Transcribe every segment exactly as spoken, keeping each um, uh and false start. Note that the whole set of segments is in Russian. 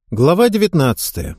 Глава девятнадцатая.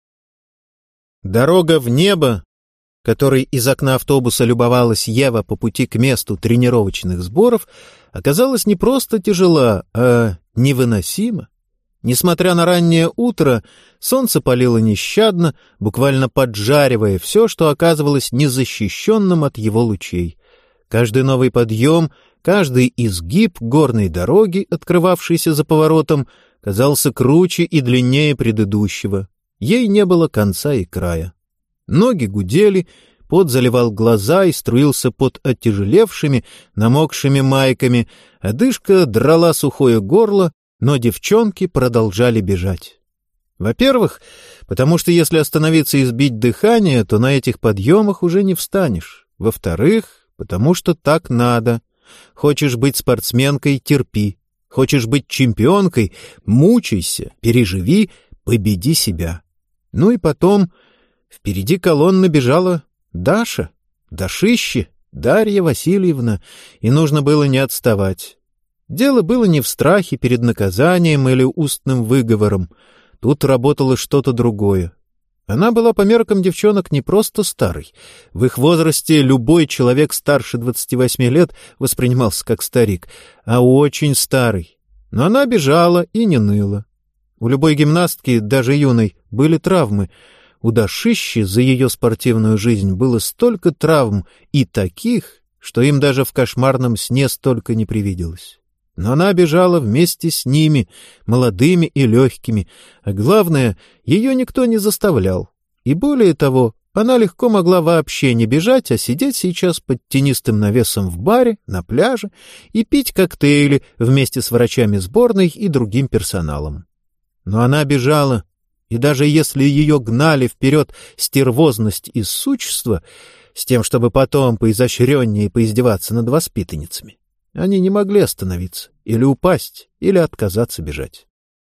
Дорога в небо, которой из окна автобуса любовалась Ева по пути к месту тренировочных сборов, оказалась не просто тяжела, а невыносима. Несмотря на раннее утро, солнце палило нещадно, буквально поджаривая все, что оказывалось незащищенным от его лучей. Каждый новый подъем, каждый изгиб горной дороги, открывавшийся за поворотом, казался круче и длиннее предыдущего. Ей не было конца и края. Ноги гудели, пот заливал глаза и струился под оттяжелевшими, намокшими майками, одышка драла сухое горло, но девчонки продолжали бежать. Во-первых, потому что если остановиться и сбить дыхание, то на этих подъемах уже не встанешь. Во-вторых, потому что так надо. Хочешь быть спортсменкой — терпи. Хочешь быть чемпионкой — мучайся, переживи, победи себя. Ну и потом впереди колонны бежала Даша, Дашище, Дарья Васильевна, и нужно было не отставать. Дело было не в страхе перед наказанием или устным выговором. Тут работало что-то другое. Она была по меркам девчонок не просто старой. В их возрасте любой человек старше двадцати восьми лет воспринимался как старик, а очень старый. Но она бежала и не ныла. У любой гимнастки, даже юной, были травмы. У Дашищи за ее спортивную жизнь было столько травм и таких, что им даже в кошмарном сне столько не привиделось. Но она бежала вместе с ними, молодыми и легкими, а главное, ее никто не заставлял. И более того, она легко могла вообще не бежать, а сидеть сейчас под тенистым навесом в баре, на пляже и пить коктейли вместе с врачами сборной и другим персоналом. Но она бежала, и даже если ее гнали вперед стервозность и сучество, с тем, чтобы потом поизощреннее поиздеваться над воспитанницами, они не могли остановиться, или упасть, или отказаться бежать.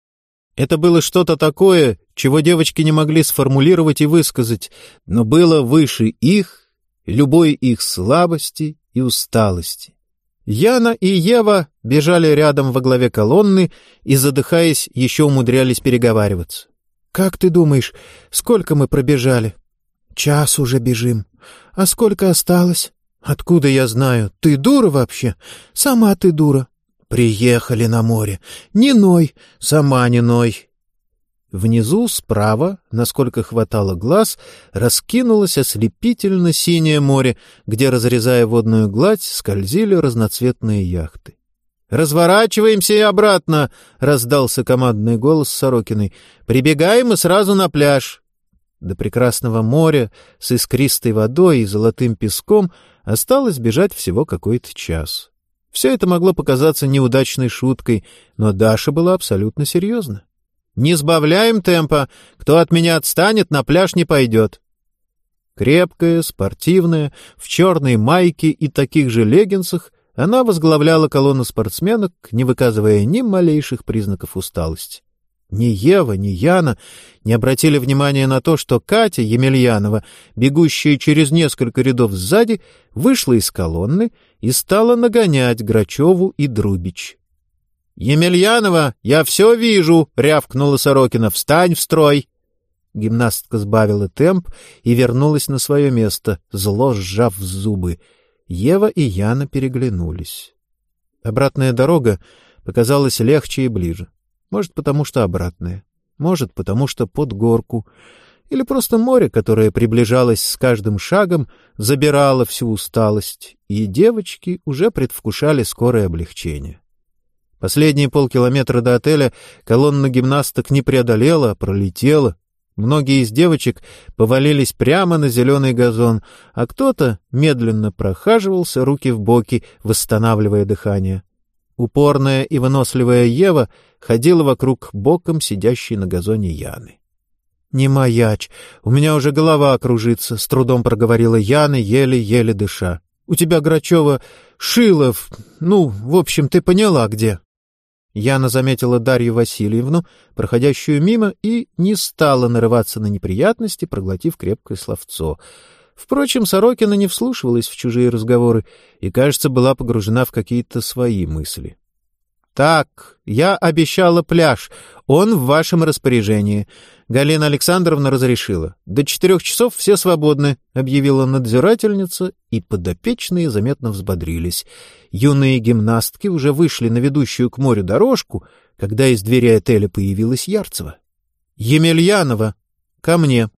Это было что-то такое, чего девочки не могли сформулировать и высказать, но было выше их, любой их слабости и усталости. Яна и Ева бежали рядом во главе колонны и, задыхаясь, еще умудрялись переговариваться. — Как ты думаешь, сколько мы пробежали? — Час уже бежим. — А сколько осталось? — Откуда я знаю? Ты дура вообще? Сама ты дура. Приехали на море. Не ной, сама не ной. Внизу, справа, насколько хватало глаз, раскинулось ослепительно синее море, где, разрезая водную гладь, скользили разноцветные яхты. «Разворачиваемся и обратно!» — раздался командный голос Сорокиной. «Прибегаем и сразу на пляж!» До прекрасного моря с искристой водой и золотым песком осталось бежать всего какой-то час. Все это могло показаться неудачной шуткой, но Даша была абсолютно серьезна. «Не сбавляем темпа. Кто от меня отстанет, на пляж не пойдет». Крепкая, спортивная, в черной майке и таких же леггинсах, она возглавляла колонну спортсменок, не выказывая ни малейших признаков усталости. Ни Ева, ни Яна не обратили внимания на то, что Катя Емельянова, бегущая через несколько рядов сзади, вышла из колонны и стала нагонять Грачеву и Друбич. «Емельянова, я все вижу!» — рявкнула Сорокина. «Встань в строй!» Гимнастка сбавила темп и вернулась на свое место, зло сжав зубы. Ева и Яна переглянулись. Обратная дорога показалась легче и ближе. Может, потому что обратная. Может, потому что под горку. Или просто море, которое приближалось с каждым шагом, забирало всю усталость, и девочки уже предвкушали скорое облегчение. Последние полкилометра до отеля колонна гимнасток не преодолела, а пролетела. Многие из девочек повалились прямо на зеленый газон, а кто-то медленно прохаживался, руки в боки, восстанавливая дыхание. Упорная и выносливая Ева ходила вокруг боком сидящей на газоне Яны. — Не маячь, у меня уже голова кружится, — с трудом проговорила Яна, еле-еле дыша. — У тебя, Грачева, Шилов, ну, в общем, ты поняла, где. Яна заметила Дарью Васильевну, проходящую мимо, и не стала нарываться на неприятности, проглотив крепкое словцо. Впрочем, Сорокина не вслушивалась в чужие разговоры и, кажется, была погружена в какие-то свои мысли. «Так, я обещала пляж. Он в вашем распоряжении». Галина Александровна разрешила. «До четырех часов все свободны», — объявила надзирательница, и подопечные заметно взбодрились. Юные гимнастки уже вышли на ведущую к морю дорожку, когда из двери отеля появилась Ярцева. «Емельянова, ко мне».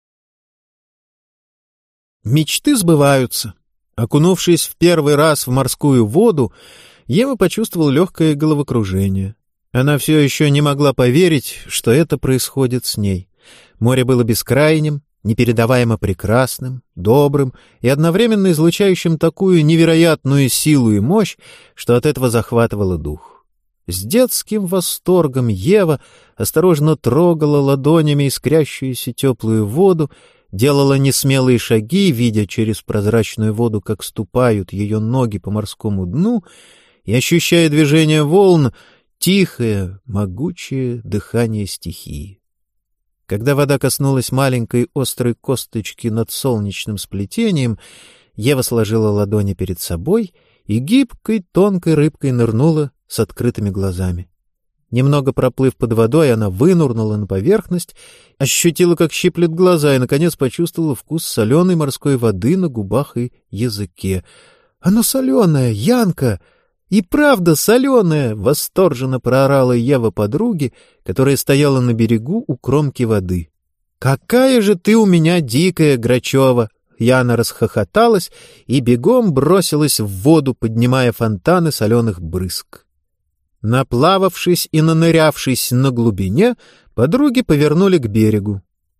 Мечты сбываются. Окунувшись в первый раз в морскую воду, Ева почувствовала легкое головокружение. Она все еще не могла поверить, что это происходит с ней. Море было бескрайним, непередаваемо прекрасным, добрым и одновременно излучающим такую невероятную силу и мощь, что от этого захватывало дух. С детским восторгом Ева осторожно трогала ладонями искрящуюся теплую воду, делала несмелые шаги, видя через прозрачную воду, как ступают ее ноги по морскому дну, и ощущая движение волн, тихое, могучее дыхание стихии. Когда вода коснулась маленькой острой косточки над солнечным сплетением, Ева сложила ладони перед собой и гибкой, тонкой рыбкой нырнула с открытыми глазами. Немного проплыв под водой, она вынурнула на поверхность, ощутила, как щиплет глаза, и, наконец, почувствовала вкус соленой морской воды на губах и языке. «Оно соленое, Янка! И правда соленое!» — восторженно проорала Ева подруге, которая стояла на берегу у кромки воды. «Какая же ты у меня дикая, Грачева!» Яна расхохоталась и бегом бросилась в воду, поднимая фонтаны соленых брызг. Наплававшись и нанырявшись на глубине, подруги повернули к берегу.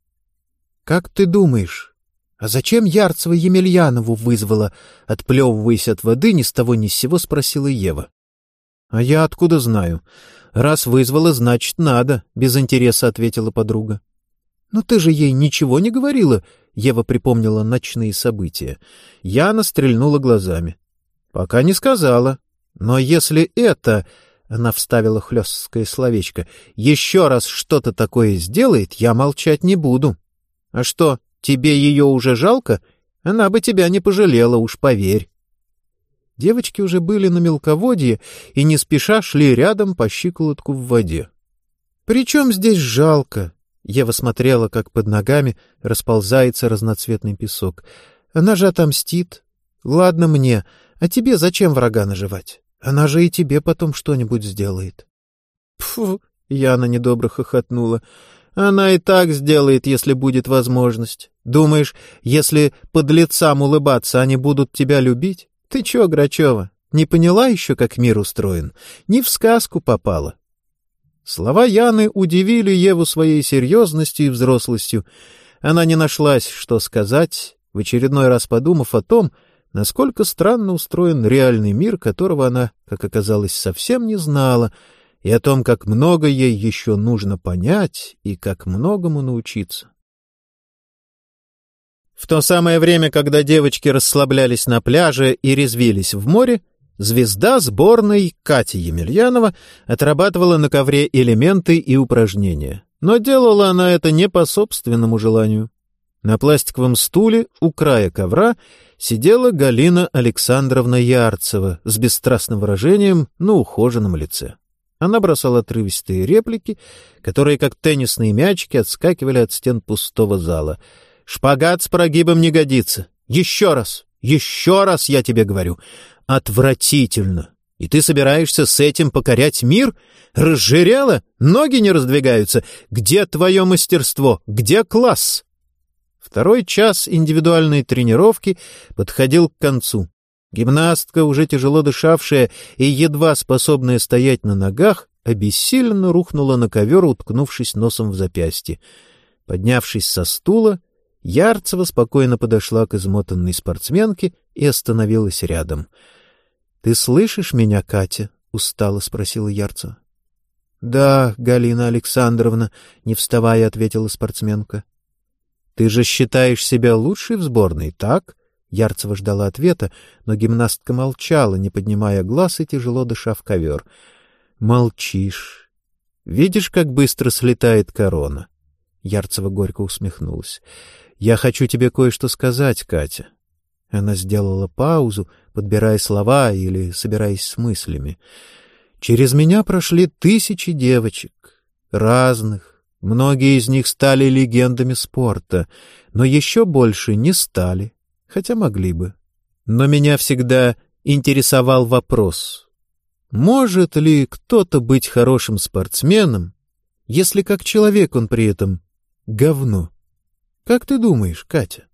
— Как ты думаешь, а зачем Ярцева Емельянову вызвала? — отплевываясь от воды, ни с того ни с сего спросила Ева. — А я откуда знаю? Раз вызвала, значит, надо, — без интереса ответила подруга. — Но ты же ей ничего не говорила, — Ева припомнила ночные события. Яна стрельнула глазами. — Пока не сказала. Но если это... Она вставила хлесткое словечко. «Еще раз что-то такое сделает, я молчать не буду. А что, тебе ее уже жалко? Она бы тебя не пожалела, уж поверь». Девочки уже были на мелководье и не спеша шли рядом по щиколотку в воде. «При чем здесь жалко?» Ева смотрела, как под ногами расползается разноцветный песок. «Она же отомстит. Ладно мне, а тебе зачем врага наживать? Она же и тебе потом что-нибудь сделает». «Пфу!» — Яна недобро хохотнула. «Она и так сделает, если будет возможность. Думаешь, если подлецам улыбаться, они будут тебя любить? Ты чё, Грачева, не поняла еще, как мир устроен? Не в сказку попала». Слова Яны удивили Еву своей серьезностью и взрослостью. Она не нашлась, что сказать, в очередной раз подумав о том, насколько странно устроен реальный мир, которого она, как оказалось, совсем не знала, и о том, как много ей еще нужно понять и как многому научиться. В то самое время, когда девочки расслаблялись на пляже и резвились в море, звезда сборной Катя Емельянова отрабатывала на ковре элементы и упражнения. Но делала она это не по собственному желанию. На пластиковом стуле у края ковра сидела Галина Александровна Ярцева с бесстрастным выражением на ухоженном лице. Она бросала отрывистые реплики, которые, как теннисные мячики, отскакивали от стен пустого зала. «Шпагат с прогибом не годится. Еще раз, еще раз я тебе говорю. Отвратительно. И ты собираешься с этим покорять мир? Разжирела? Ноги не раздвигаются? Где твое мастерство? Где класс?» Второй час индивидуальной тренировки подходил к концу. Гимнастка, уже тяжело дышавшая и едва способная стоять на ногах, обессиленно рухнула на ковер, уткнувшись носом в запястье. Поднявшись со стула, Ярцева спокойно подошла к измотанной спортсменке и остановилась рядом. — Ты слышишь меня, Катя? — устало спросила Ярцева. — Да, Галина Александровна, — не вставая, ответила спортсменка. — Ты же считаешь себя лучшей в сборной, так? Ярцева ждала ответа, но гимнастка молчала, не поднимая глаз и тяжело дыша в ковер. — Молчишь. Видишь, как быстро слетает корона? Ярцева горько усмехнулась. — Я хочу тебе кое-что сказать, Катя. Она сделала паузу, подбирая слова или собираясь с мыслями. — Через меня прошли тысячи девочек, разных. Многие из них стали легендами спорта, но еще больше не стали, хотя могли бы. Но меня всегда интересовал вопрос: может ли кто-то быть хорошим спортсменом, если как человек он при этом говно? Как ты думаешь, Катя?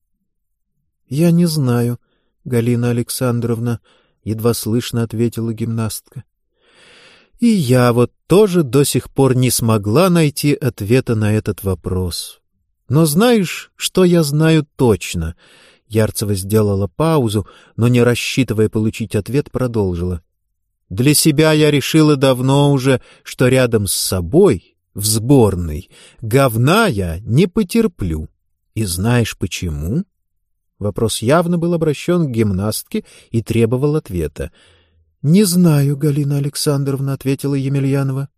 — Я не знаю, Галина Александровна, — едва слышно ответила гимнастка. И я вот тоже до сих пор не смогла найти ответа на этот вопрос. Но знаешь, что я знаю точно? Ярцева сделала паузу, но, не рассчитывая получить ответ, продолжила. Для себя я решила давно уже, что рядом с собой, в сборной, говна я не потерплю. И знаешь почему? Вопрос явно был обращен к гимнастке и требовал ответа. — Не знаю, Галина Александровна, — ответила Емельянова.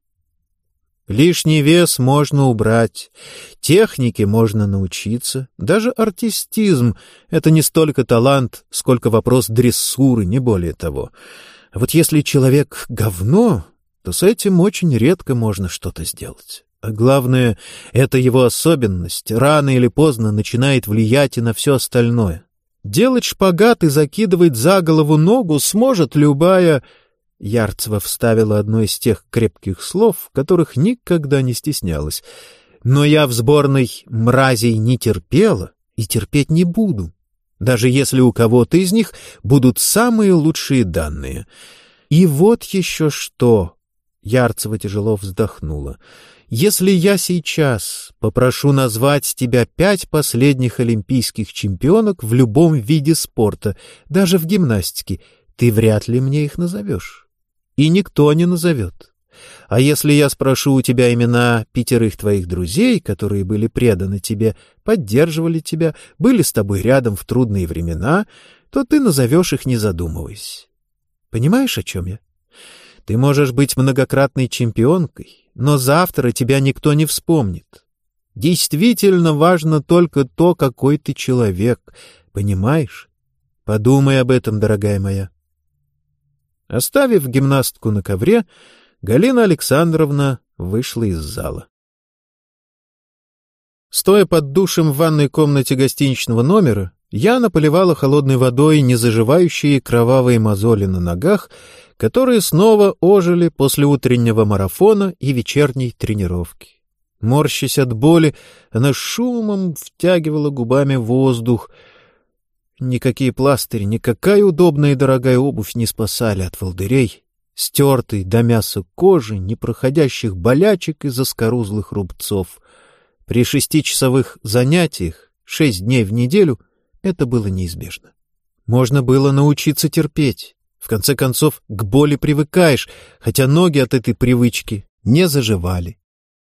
— Лишний вес можно убрать, технике можно научиться, даже артистизм — это не столько талант, сколько вопрос дрессуры, не более того. А вот если человек — говно, то с этим очень редко можно что-то сделать. А главное, это его особенность рано или поздно начинает влиять и на все остальное. Делать шпагат и закидывать за голову ногу сможет любая... Ярцева вставила одно из тех крепких слов, которых никогда не стеснялась. Но я в сборной мразей не терпела и терпеть не буду, даже если у кого-то из них будут самые лучшие данные. И вот еще что... Ярцева тяжело вздохнула. Если я сейчас попрошу назвать тебя пять последних олимпийских чемпионок в любом виде спорта, даже в гимнастике, ты вряд ли мне их назовешь. И никто не назовет. А если я спрошу у тебя имена пятерых твоих друзей, которые были преданы тебе, поддерживали тебя, были с тобой рядом в трудные времена, то ты назовешь их, не задумываясь. Понимаешь, о чем я? Ты можешь быть многократной чемпионкой, но завтра тебя никто не вспомнит. Действительно важно только то, какой ты человек, понимаешь? Подумай об этом, дорогая моя. Оставив гимнастку на ковре, Галина Александровна вышла из зала. Стоя под душем в ванной комнате гостиничного номера, Яна поливала холодной водой незаживающие кровавые мозоли на ногах, которые снова ожили после утреннего марафона и вечерней тренировки. Морщась от боли, она шумом втягивала губами воздух. Никакие пластыри, никакая удобная и дорогая обувь не спасали от волдырей, стертой до мяса кожи, непроходящих болячек и заскорузлых рубцов. При шестичасовых занятиях, шесть дней в неделю, это было неизбежно. Можно было научиться терпеть. В конце концов, к боли привыкаешь, хотя ноги от этой привычки не заживали.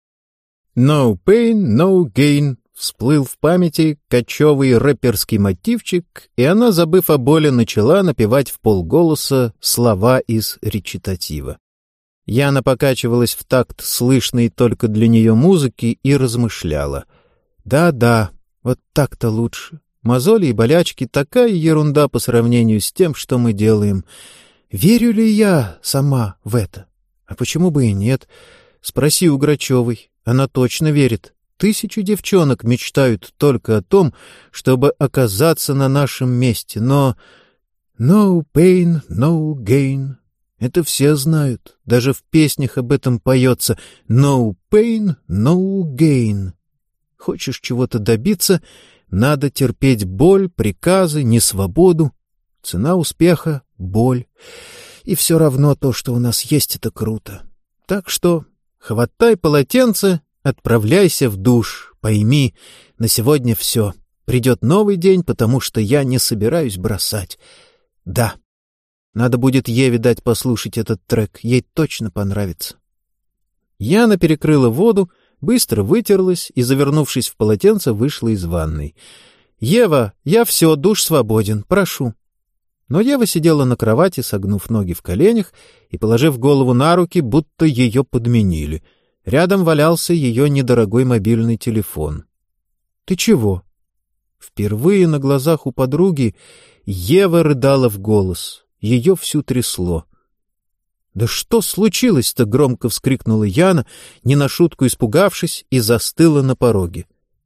«No pain, no gain» всплыл в памяти кочевый рэперский мотивчик, и она, забыв о боли, начала напевать вполголоса слова из речитатива. Яна покачивалась в такт слышной только для нее музыки и размышляла. «Да-да, вот так-то лучше. Мозоли и болячки — такая ерунда по сравнению с тем, что мы делаем. Верю ли я сама в это? А почему бы и нет? Спроси у Грачевой. Она точно верит. Тысячи девчонок мечтают только о том, чтобы оказаться на нашем месте. Но no pain, no gain. Это все знают. Даже в песнях об этом поется. No pain, no gain. Хочешь чего-то добиться — надо терпеть боль, приказы, несвободу. Цена успеха — боль. И все равно то, что у нас есть, это круто. Так что хватай полотенце, отправляйся в душ. Пойми, на сегодня все. Придет новый день, потому что я не собираюсь бросать. Да, надо будет Еве дать послушать этот трек. Ей точно понравится. Яна перекрыла воду, быстро вытерлась и, завернувшись в полотенце, вышла из ванной. «Ева, я все, душ свободен, прошу». Но Ева сидела на кровати, согнув ноги в коленях и положив голову на руки, будто ее подменили. Рядом валялся ее недорогой мобильный телефон. «Ты чего?» Впервые на глазах у подруги Ева рыдала в голос. Ее всю трясло. «Да что случилось-то?» — громко вскрикнула Яна, не на шутку испугавшись, и застыла на пороге.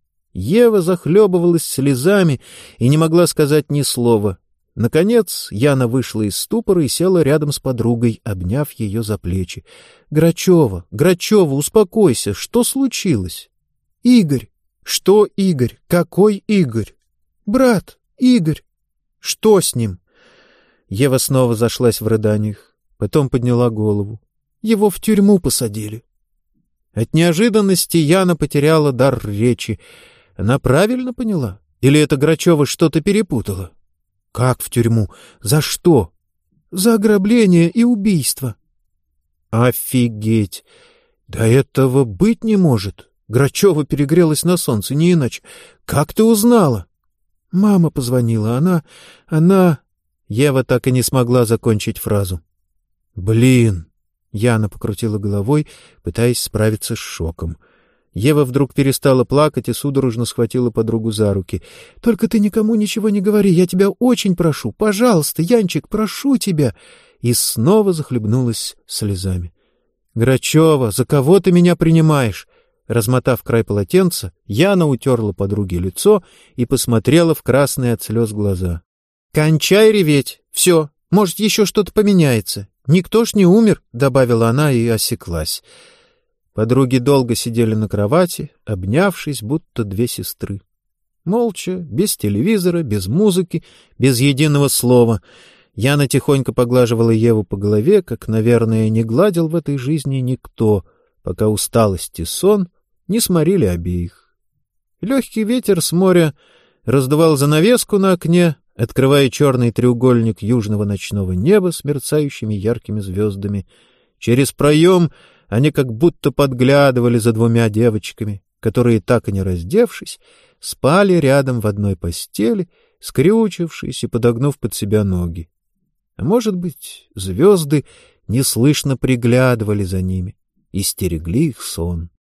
Ева захлебывалась слезами и не могла сказать ни слова. Наконец Яна вышла из ступора и села рядом с подругой, обняв ее за плечи. — Грачева, Грачева, успокойся, что случилось? — Игорь. — Что Игорь? Какой Игорь? — Брат, Игорь. — Что с ним? Ева снова зашлась в рыданиях, потом подняла голову. Его в тюрьму посадили. От неожиданности Яна потеряла дар речи. Она правильно поняла? Или это Грачева что-то перепутала? — Как в тюрьму? За что? — За ограбление и убийство. — Офигеть! Да этого быть не может. Грачева перегрелась на солнце, не иначе. Как ты узнала? — Мама позвонила. Она... она... Ева так и не смогла закончить фразу. — Блин! Яна покрутила головой, пытаясь справиться с шоком. Ева вдруг перестала плакать и судорожно схватила подругу за руки. — Только ты никому ничего не говори, я тебя очень прошу. Пожалуйста, Янчик, прошу тебя. И снова захлебнулась слезами. — Грачева, за кого ты меня принимаешь? Размотав край полотенца, Яна утерла подруге лицо и посмотрела в красные от слез глаза. — Кончай реветь. Все, может, еще что-то поменяется. Никто ж не умер, — добавила она и осеклась. Подруги долго сидели на кровати, обнявшись, будто две сестры. Молча, без телевизора, без музыки, без единого слова. Яна тихонько поглаживала Еву по голове, как, наверное, не гладил в этой жизни никто, пока усталость и сон не сморили обеих. Легкий ветер с моря раздувал занавеску на окне, открывая черный треугольник южного ночного неба с мерцающими яркими звездами. Через проем они как будто подглядывали за двумя девочками, которые, так и не раздевшись, спали рядом в одной постели, скрючившись и подогнув под себя ноги. А может быть, звезды неслышно приглядывали за ними и стерегли их сон.